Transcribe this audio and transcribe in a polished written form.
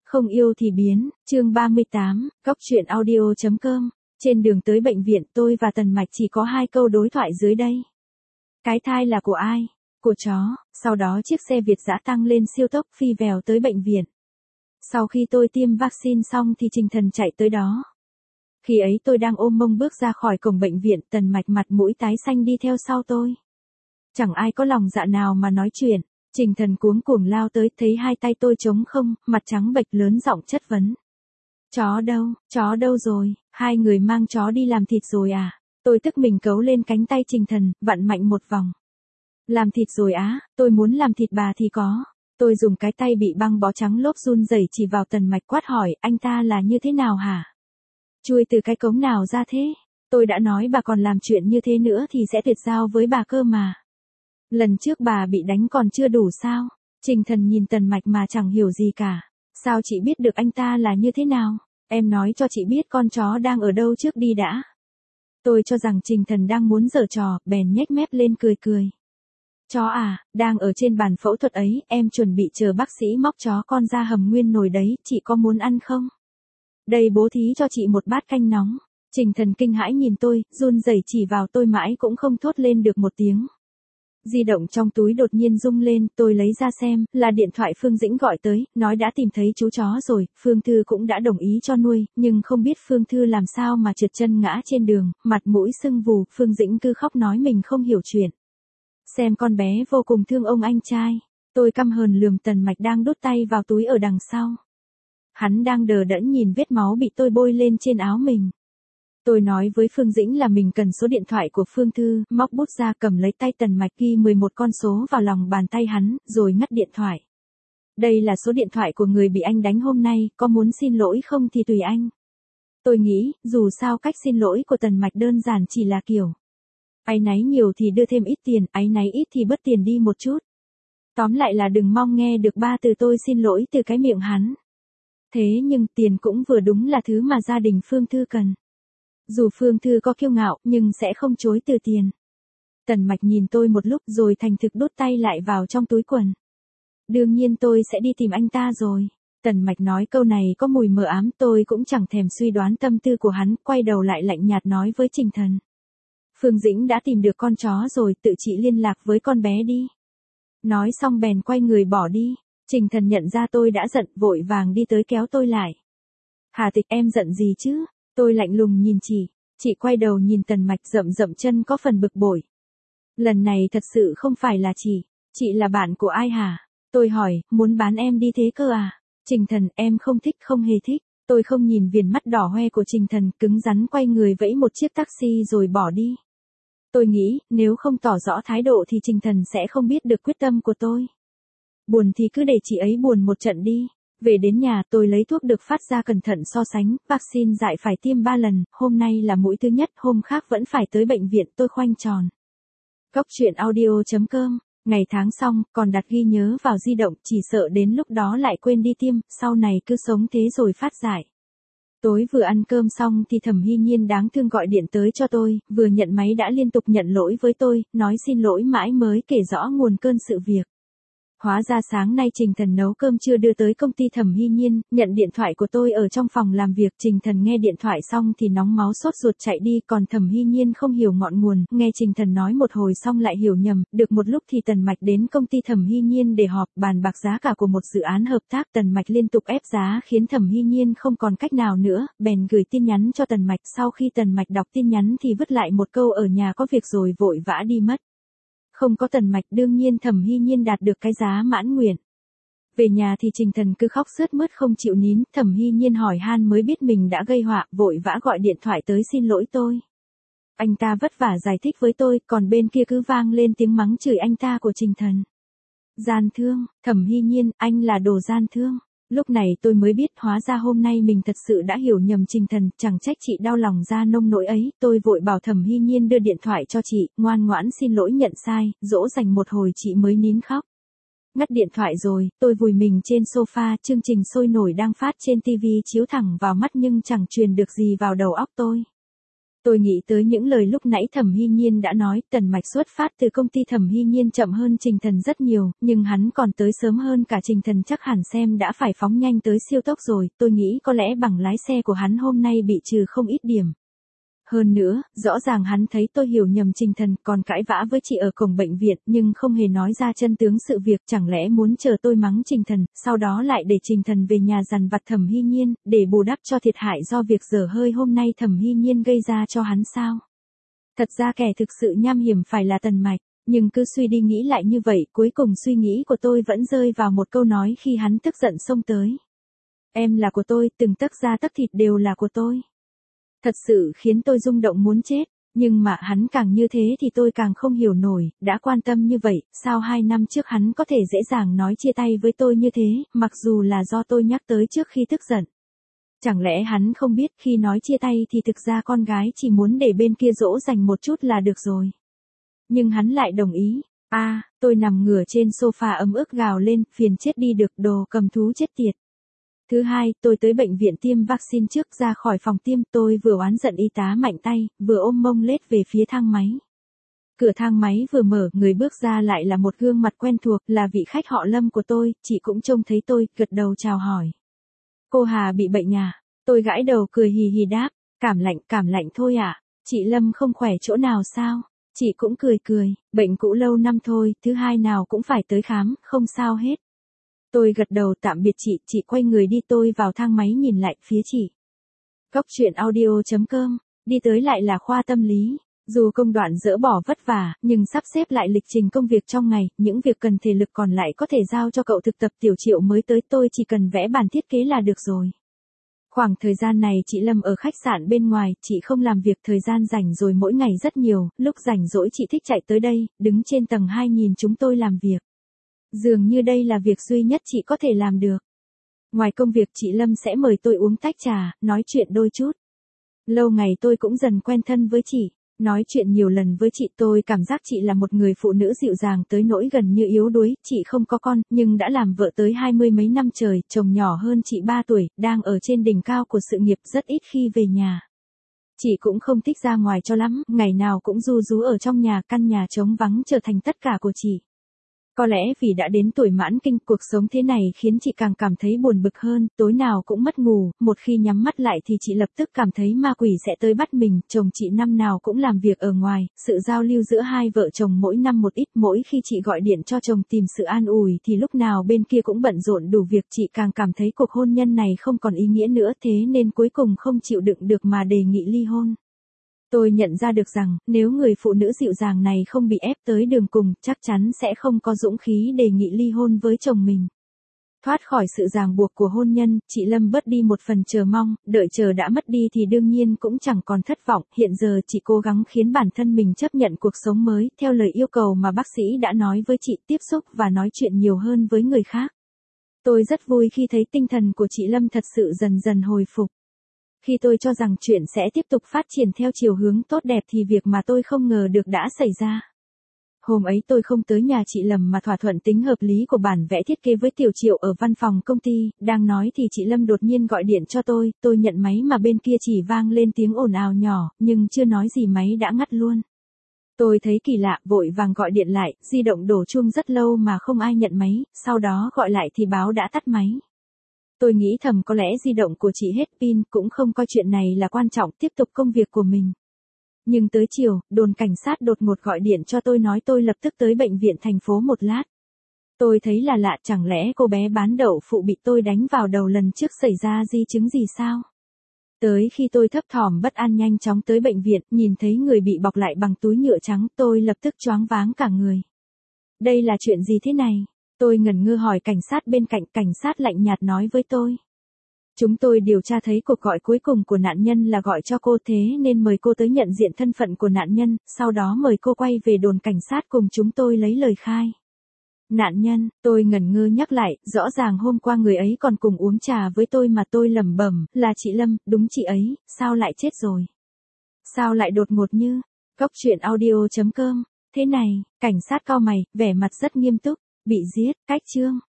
Không yêu thì biến, chương 38, Cóc truyện audio.com. Trên đường tới bệnh viện tôi và Tần Mạch chỉ có 2 câu đối thoại dưới đây. Cái thai là của ai? Của chó. Sau đó chiếc xe Việt dã tăng lên siêu tốc phi vèo tới bệnh viện. Sau khi tôi tiêm vaccine xong thì Trình Thần chạy tới đó. Khi ấy tôi đang ôm mông bước ra khỏi cổng bệnh viện, Tần Mạch mặt mũi tái xanh đi theo sau tôi. Chẳng ai có lòng dạ nào mà nói chuyện. Trình Thần cuống cuồng lao tới, thấy 2 tay tôi trống không, mặt trắng bệch lớn giọng chất vấn. Chó đâu rồi, 2 người mang chó đi làm thịt rồi à? Tôi tức mình cấu lên cánh tay Trình Thần, vặn mạnh một vòng. Làm thịt rồi á, tôi muốn làm thịt bà thì có. Tôi dùng cái tay bị băng bó trắng lốp run rẩy chỉ vào Tần Mạch quát hỏi, anh ta là như thế nào hả? Chui từ cái cống nào ra thế? Tôi đã nói bà còn làm chuyện như thế nữa thì sẽ tuyệt giao với bà cơ mà. Lần trước bà bị đánh còn chưa đủ sao? Trình Thần nhìn Tần Mạch mà chẳng hiểu gì cả. Sao chị biết được anh ta là như thế nào? Em nói cho chị biết con chó đang ở đâu trước đi đã. Tôi cho rằng Trình Thần đang muốn giở trò, bèn nhếch mép lên cười cười. Chó à, đang ở trên bàn phẫu thuật ấy, em chuẩn bị chờ bác sĩ móc chó con ra hầm nguyên nồi đấy, chị có muốn ăn không? Đây bố thí cho chị một bát canh nóng. Trình Thần kinh hãi nhìn tôi, run rẩy chỉ vào tôi mãi cũng không thốt lên được một tiếng. Di động trong túi đột nhiên rung lên, tôi lấy ra xem, là điện thoại Phương Dĩnh gọi tới, nói đã tìm thấy chú chó rồi, Phương Thư cũng đã đồng ý cho nuôi, nhưng không biết Phương Thư làm sao mà trượt chân ngã trên đường, mặt mũi sưng vù, Phương Dĩnh cứ khóc nói mình không hiểu chuyện. Xem con bé vô cùng thương ông anh trai, tôi căm hờn lườm Tần Mạch đang đút tay vào túi ở đằng sau. Hắn đang đờ đẫn nhìn vết máu bị tôi bôi lên trên áo mình. Tôi nói với Phương Dĩnh là mình cần số điện thoại của Phương Thư, móc bút ra cầm lấy tay Tần Mạch ghi 11 con số vào lòng bàn tay hắn, rồi ngắt điện thoại. Đây là số điện thoại của người bị anh đánh hôm nay, có muốn xin lỗi không thì tùy anh. Tôi nghĩ, dù sao cách xin lỗi của Tần Mạch đơn giản chỉ là kiểu. Áy náy nhiều thì đưa thêm ít tiền, áy náy ít thì bớt tiền đi một chút. Tóm lại là đừng mong nghe được 3 từ tôi xin lỗi từ cái miệng hắn. Thế nhưng tiền cũng vừa đúng là thứ mà gia đình Phương Thư cần. Dù Phương Thư có kiêu ngạo, nhưng sẽ không chối từ tiền. Tần Mạch nhìn tôi một lúc rồi thành thực đút tay lại vào trong túi quần. Đương nhiên tôi sẽ đi tìm anh ta rồi. Tần Mạch nói câu này có mùi mờ ám, tôi cũng chẳng thèm suy đoán tâm tư của hắn, quay đầu lại lạnh nhạt nói với Trình Thần. Phương Dĩnh đã tìm được con chó rồi, tự chị liên lạc với con bé đi. Nói xong bèn quay người bỏ đi. Trình Thần nhận ra tôi đã giận, vội vàng đi tới kéo tôi lại. Hà Tịch, em giận gì chứ? Tôi lạnh lùng nhìn chị quay đầu nhìn Tần Mạch rậm chân có phần bực bội. Lần này thật sự không phải là chị là bạn của ai hả? Tôi hỏi, muốn bán em đi thế cơ à? Trình Thần, em không thích, không hề thích. Tôi không nhìn viền mắt đỏ hoe của Trình Thần, cứng rắn quay người vẫy một chiếc taxi rồi bỏ đi. Tôi nghĩ, nếu không tỏ rõ thái độ thì Trình Thần sẽ không biết được quyết tâm của tôi. Buồn thì cứ để chị ấy buồn một trận đi. Về đến nhà tôi lấy thuốc được phát ra cẩn thận so sánh, vaccine dại phải tiêm 3 lần, hôm nay là mũi thứ nhất, hôm khác vẫn phải tới bệnh viện, tôi khoanh tròn. Cóc truyện audio.com, ngày tháng xong, còn đặt ghi nhớ vào di động, chỉ sợ đến lúc đó lại quên đi tiêm, sau này cứ sống thế rồi phát dại. Tối vừa ăn cơm xong thì Thẩm Hy Nhiên đáng thương gọi điện tới cho tôi, vừa nhận máy đã liên tục nhận lỗi với tôi, nói xin lỗi mãi mới kể rõ nguồn cơn sự việc. Hóa ra sáng nay Trình Thần nấu cơm trưa đưa tới công ty Thẩm Hy Nhiên, nhận điện thoại của tôi ở trong phòng làm việc. Trình Thần nghe điện thoại xong thì nóng máu sốt ruột chạy đi, còn Thẩm Hy Nhiên không hiểu ngọn nguồn, nghe Trình Thần nói một hồi xong lại hiểu nhầm, được một lúc thì Tần Mạch đến công ty Thẩm Hy Nhiên để họp, bàn bạc giá cả của một dự án hợp tác. Tần Mạch liên tục ép giá khiến Thẩm Hy Nhiên không còn cách nào nữa, bèn gửi tin nhắn cho Tần Mạch. Sau khi Tần Mạch đọc tin nhắn thì vứt lại một câu ở nhà có việc rồi vội vã đi mất. Không có Tần Mạch đương nhiên Thẩm Hy Nhiên đạt được cái giá mãn nguyện. Về nhà thì Trình Thần cứ khóc sướt mướt không chịu nín, Thẩm Hy Nhiên hỏi han mới biết mình đã gây họa, vội vã gọi điện thoại tới xin lỗi tôi. Anh ta vất vả giải thích với tôi, còn bên kia cứ vang lên tiếng mắng chửi anh ta của Trình Thần. Gian thương, Thẩm Hy Nhiên, anh là đồ gian thương. Lúc này tôi mới biết hóa ra hôm nay mình thật sự đã hiểu nhầm Trình Thần, chẳng trách chị đau lòng ra nông nỗi ấy. Tôi vội bảo Thẩm Hy Nhiên đưa điện thoại cho chị, ngoan ngoãn xin lỗi nhận sai, dỗ dành một hồi chị mới nín khóc. Ngắt điện thoại rồi, tôi vùi mình trên sofa, chương trình sôi nổi đang phát trên TV chiếu thẳng vào mắt nhưng chẳng truyền được gì vào đầu óc tôi. Tôi nghĩ tới những lời lúc nãy Thẩm Hy Nhiên đã nói, Tần Mạch xuất phát từ công ty Thẩm Hy Nhiên chậm hơn Trình Thần rất nhiều, nhưng hắn còn tới sớm hơn cả Trình Thần, chắc hẳn xem đã phải phóng nhanh tới siêu tốc rồi, tôi nghĩ có lẽ bằng lái xe của hắn hôm nay bị trừ không ít điểm. Hơn nữa, rõ ràng hắn thấy tôi hiểu nhầm Trình Thần, còn cãi vã với chị ở cổng bệnh viện, nhưng không hề nói ra chân tướng sự việc, chẳng lẽ muốn chờ tôi mắng Trình Thần, sau đó lại để Trình Thần về nhà dằn vặt Thẩm Hy Nhiên, để bù đắp cho thiệt hại do việc dở hơi hôm nay Thẩm Hy Nhiên gây ra cho hắn sao? Thật ra kẻ thực sự nham hiểm phải là Tần Mạch, nhưng cứ suy đi nghĩ lại như vậy, cuối cùng suy nghĩ của tôi vẫn rơi vào một câu nói khi hắn tức giận xông tới. Em là của tôi, từng tấc da tấc thịt đều là của tôi. Thật sự khiến tôi rung động muốn chết, nhưng mà hắn càng như thế thì tôi càng không hiểu nổi, đã quan tâm như vậy, sao 2 năm trước hắn có thể dễ dàng nói chia tay với tôi như thế, mặc dù là do tôi nhắc tới trước khi tức giận. Chẳng lẽ hắn không biết khi nói chia tay thì thực ra con gái chỉ muốn để bên kia dỗ dành một chút là được rồi. Nhưng hắn lại đồng ý. Tôi nằm ngửa trên sofa ấm ức gào lên, phiền chết đi được, đồ cầm thú chết tiệt. Thứ hai, tôi tới bệnh viện tiêm vaccine trước, ra khỏi phòng tiêm, tôi vừa oán giận y tá mạnh tay, vừa ôm mông lết về phía thang máy. Cửa thang máy vừa mở, người bước ra lại là một gương mặt quen thuộc, là vị khách họ Lâm của tôi, chị cũng trông thấy tôi, gật đầu chào hỏi. Cô Hà bị bệnh à? Tôi gãi đầu cười hì hì đáp, cảm lạnh thôi ạ. Chị Lâm không khỏe chỗ nào sao? Chị cũng cười, bệnh cũ lâu năm thôi, thứ hai nào cũng phải tới khám, không sao hết. Tôi gật đầu tạm biệt chị quay người đi, tôi vào thang máy nhìn lại phía chị. Góc truyện audio.com, đi tới lại là khoa tâm lý. Dù công đoạn dỡ bỏ vất vả, nhưng sắp xếp lại lịch trình công việc trong ngày, những việc cần thể lực còn lại có thể giao cho cậu thực tập. Tiểu Triệu mới tới, tôi chỉ cần vẽ bản thiết kế là được rồi. Khoảng thời gian này chị Lâm ở khách sạn bên ngoài, chị không làm việc, thời gian rảnh rồi mỗi ngày rất nhiều, lúc rảnh rỗi chị thích chạy tới đây, đứng trên tầng 2 nhìn chúng tôi làm việc. Dường như đây là việc duy nhất chị có thể làm được. Ngoài công việc chị Lâm sẽ mời tôi uống tách trà, nói chuyện đôi chút. Lâu ngày tôi cũng dần quen thân với chị. Nói chuyện nhiều lần với chị, tôi cảm giác chị là một người phụ nữ dịu dàng tới nỗi gần như yếu đuối. Chị không có con, nhưng đã làm vợ tới 20 mấy năm trời, chồng nhỏ hơn chị 3 tuổi, đang ở trên đỉnh cao của sự nghiệp, rất ít khi về nhà. Chị cũng không thích ra ngoài cho lắm, ngày nào cũng ru rú ở trong nhà, căn nhà trống vắng trở thành tất cả của chị. Có lẽ vì đã đến tuổi mãn kinh, cuộc sống thế này khiến chị càng cảm thấy buồn bực hơn, tối nào cũng mất ngủ, một khi nhắm mắt lại thì chị lập tức cảm thấy ma quỷ sẽ tới bắt mình. Chồng chị năm nào cũng làm việc ở ngoài, sự giao lưu giữa hai vợ chồng mỗi năm một ít, mỗi khi chị gọi điện cho chồng tìm sự an ủi thì lúc nào bên kia cũng bận rộn đủ việc. Chị càng cảm thấy cuộc hôn nhân này không còn ý nghĩa nữa, thế nên cuối cùng không chịu đựng được mà đề nghị ly hôn. Tôi nhận ra được rằng, nếu người phụ nữ dịu dàng này không bị ép tới đường cùng, chắc chắn sẽ không có dũng khí đề nghị ly hôn với chồng mình. Thoát khỏi sự ràng buộc của hôn nhân, chị Lâm bớt đi một phần chờ mong, đợi chờ đã mất đi thì đương nhiên cũng chẳng còn thất vọng. Hiện giờ chị cố gắng khiến bản thân mình chấp nhận cuộc sống mới, theo lời yêu cầu mà bác sĩ đã nói với chị, tiếp xúc và nói chuyện nhiều hơn với người khác. Tôi rất vui khi thấy tinh thần của chị Lâm thật sự dần dần hồi phục. Khi tôi cho rằng chuyện sẽ tiếp tục phát triển theo chiều hướng tốt đẹp thì việc mà tôi không ngờ được đã xảy ra. Hôm ấy tôi không tới nhà chị Lâm mà thỏa thuận tính hợp lý của bản vẽ thiết kế với Tiểu Triệu ở văn phòng công ty, đang nói thì chị Lâm đột nhiên gọi điện cho tôi nhận máy mà bên kia chỉ vang lên tiếng ồn ào nhỏ, nhưng chưa nói gì máy đã ngắt luôn. Tôi thấy kỳ lạ, vội vàng gọi điện lại, di động đổ chuông rất lâu mà không ai nhận máy, sau đó gọi lại thì báo đã tắt máy. Tôi nghĩ thầm có lẽ di động của chị hết pin, cũng không coi chuyện này là quan trọng, tiếp tục công việc của mình. Nhưng tới chiều, đồn cảnh sát đột ngột gọi điện cho tôi nói tôi lập tức tới bệnh viện thành phố một lát. Tôi thấy là lạ, chẳng lẽ cô bé bán đậu phụ bị tôi đánh vào đầu lần trước xảy ra di chứng gì sao? Tới khi tôi thấp thỏm bất an nhanh chóng tới bệnh viện, nhìn thấy người bị bọc lại bằng túi nhựa trắng, tôi lập tức choáng váng cả người. Đây là chuyện gì thế này? Tôi ngẩn ngơ hỏi cảnh sát bên cạnh, cảnh sát lạnh nhạt nói với tôi. Chúng tôi điều tra thấy cuộc gọi cuối cùng của nạn nhân là gọi cho cô, thế nên mời cô tới nhận diện thân phận của nạn nhân, sau đó mời cô quay về đồn cảnh sát cùng chúng tôi lấy lời khai. Nạn nhân, tôi ngẩn ngơ nhắc lại, rõ ràng hôm qua người ấy còn cùng uống trà với tôi mà. Tôi lẩm bẩm, là chị Lâm, đúng chị ấy, sao lại chết rồi? Sao lại đột ngột như? Góc truyện audio.com, thế này, cảnh sát cau mày, vẻ mặt rất nghiêm túc, bị giết, cách chương.